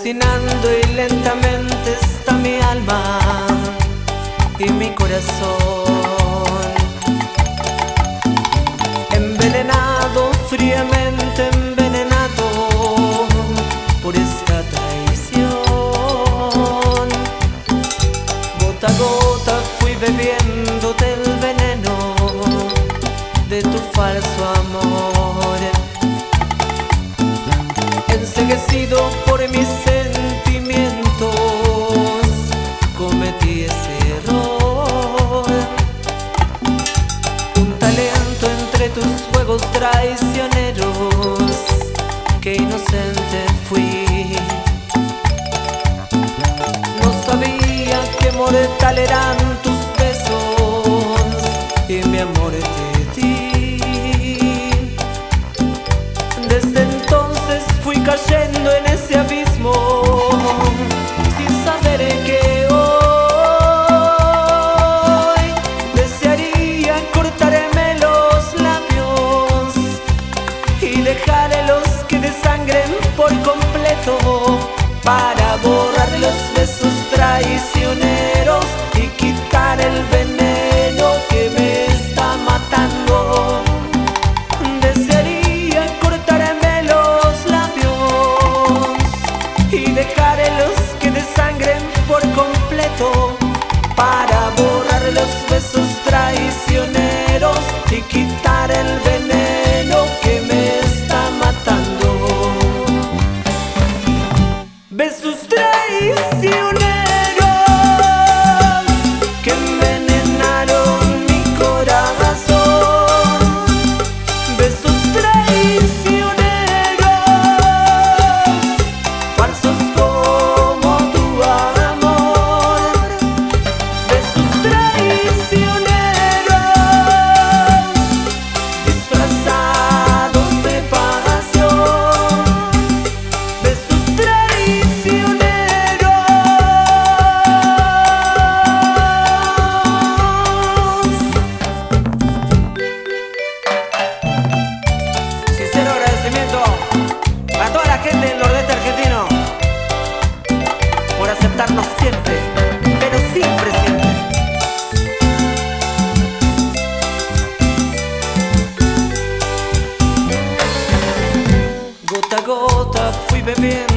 asesinando y lentamente está mi alma y mi corazón, envenenado, fríamente envenenado por esta traición. Gota a gota fui bebiendo del veneno de tu falso amor, enceguecido por mis sentimientos, cometí ese error. Un talento entre tus juegos traicioneros, que inocente fui. No sabía que mortal eran tus besos y mi amor te di. Desde entonces fui cayendo en ese abismo, sin saber que hoy desearía cortarme los labios y dejaré los que desangren por completo, para borrar los besos traicioneros y quitar el veneno que me está matando. Desearía cortarme los labios y dejaré los que desangren por completo, para borrar los besos traicioneros y quitar el veneno que me está matando. Besos traicioneros que envenenaron mi corazón. Besos traicioneros, falsos como tu amor. Besos traicioneros, disfrazados de pasión. Besos traicioneros. Sincero agradecimiento a toda la gente del nordeste argentino por aceptarnos siempre, pero siempre, siempre. Gota a gota fui bebiendo